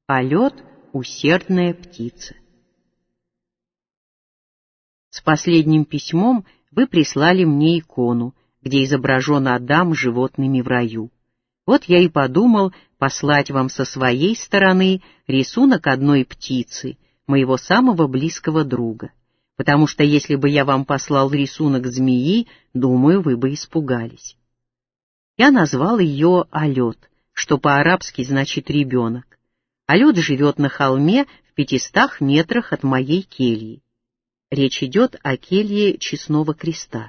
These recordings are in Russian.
А лед — усердная птица. С последним письмом вы прислали мне икону, где изображен Адам с животными в раю. Вот я и подумал послать вам со своей стороны рисунок одной птицы, моего самого близкого друга, потому что если бы я вам послал рисунок змеи, думаю, вы бы испугались. Я назвал ее Алет, что по-арабски значит «ребенок». Алет живет на холме в 500 метрах от моей кельи. Речь идет о келье Честного Креста.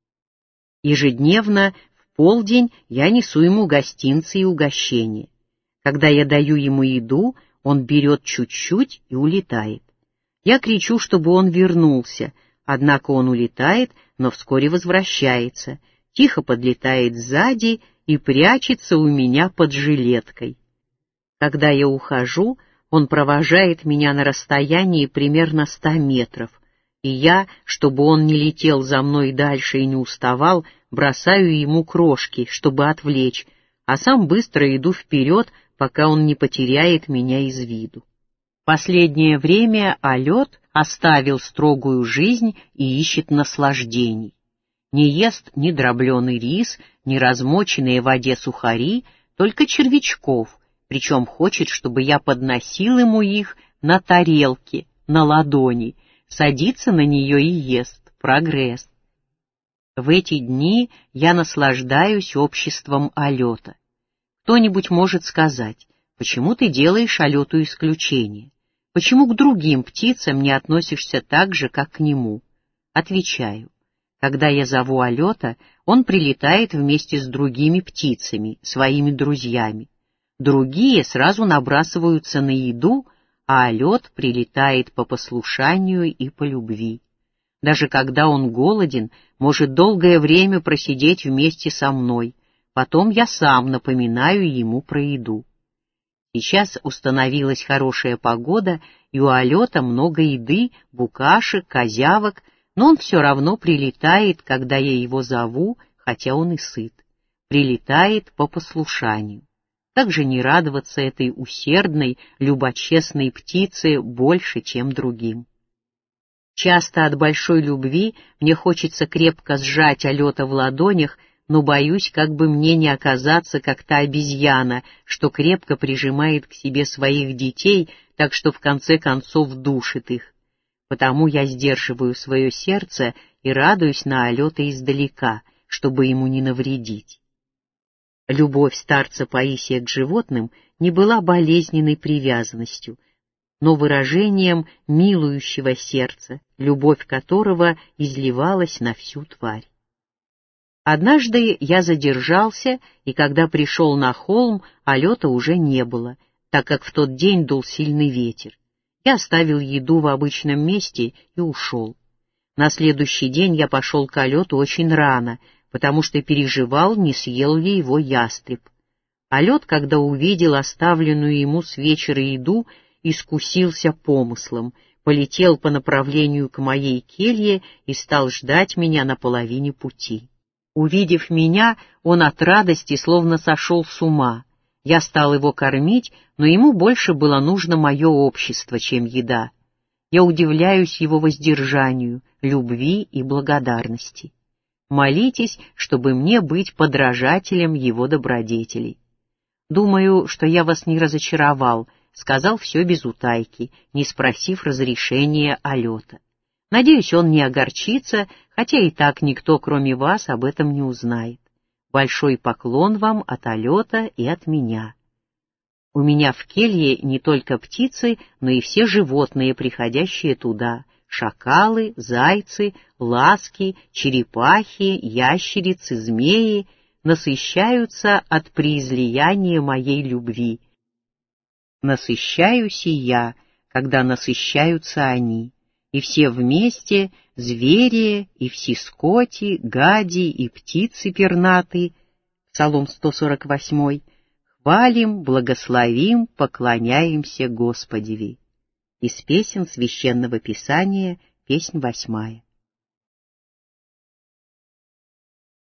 Ежедневно в полдень я несу ему гостинцы и угощения. Когда я даю ему еду, он берет чуть-чуть и улетает. Я кричу, чтобы он вернулся, однако он улетает, но вскоре возвращается, тихо подлетает сзади и прячется у меня под жилеткой. Когда я ухожу, он провожает меня на расстоянии примерно 100 метров, и я, чтобы он не летел за мной дальше и не уставал, бросаю ему крошки, чтобы отвлечь, а сам быстро иду вперед, пока он не потеряет меня из виду. Последнее время Алет оставил строгую жизнь и ищет наслаждений. Не ест ни дробленый рис, ни размоченные в воде сухари, только червячков, причем хочет, чтобы я подносил ему их на тарелке, на ладони, садится на нее и ест. Прогресс. В эти дни я наслаждаюсь обществом Алета. Кто-нибудь может сказать, почему ты делаешь Алету исключение? Почему к другим птицам не относишься так же, как к нему? Отвечаю. Когда я зову Алета, он прилетает вместе с другими птицами, своими друзьями. Другие сразу набрасываются на еду, а Алет прилетает по послушанию и по любви. Даже когда он голоден, может долгое время просидеть вместе со мной. Потом я сам напоминаю ему про еду. Сейчас установилась хорошая погода, и у Алета много еды, букашек, козявок, но он все равно прилетает, когда я его зову, хотя он и сыт. Прилетает по послушанию. Как же не радоваться этой усердной, любочестной птице больше, чем другим? Часто от большой любви мне хочется крепко сжать Алета в ладонях, но боюсь, как бы мне не оказаться, как та обезьяна, что крепко прижимает к себе своих детей, так что в конце концов душит их. Потому я сдерживаю свое сердце и радуюсь на Алета издалека, чтобы ему не навредить. Любовь старца Паисия к животным не была болезненной привязанностью, но выражением милующего сердца, любовь которого изливалась на всю тварь. Однажды я задержался, и когда пришел на холм, Алета уже не было, так как в тот день дул сильный ветер. Я оставил еду в обычном месте и ушел. На следующий день я пошел к Алету очень рано, потому что переживал, не съел ли его ястреб. Алет, когда увидел оставленную ему с вечера еду, искусился помыслом, полетел по направлению к моей келье и стал ждать меня на половине пути. Увидев меня, он от радости словно сошел с ума. Я стал его кормить, но ему больше было нужно мое общество, чем еда. Я удивляюсь его воздержанию, любви и благодарности. Молитесь, чтобы мне быть подражателем его добродетелей. Думаю, что я вас не разочаровал, сказал все без утайки, не спросив разрешения Алета. Надеюсь, он не огорчится, хотя и так никто, кроме вас, об этом не узнает. Большой поклон вам от Алета и от меня. У меня в келье не только птицы, но и все животные, приходящие туда. Шакалы, зайцы, ласки, черепахи, ящерицы, змеи насыщаются от преизлияния моей любви. Насыщаюсь и я, когда насыщаются они, и все вместе, звери и все скоти, гади и птицы пернатые, Псалом 148, хвалим, благословим, поклоняемся Господеви. Из песен Священного Писания, песнь 8.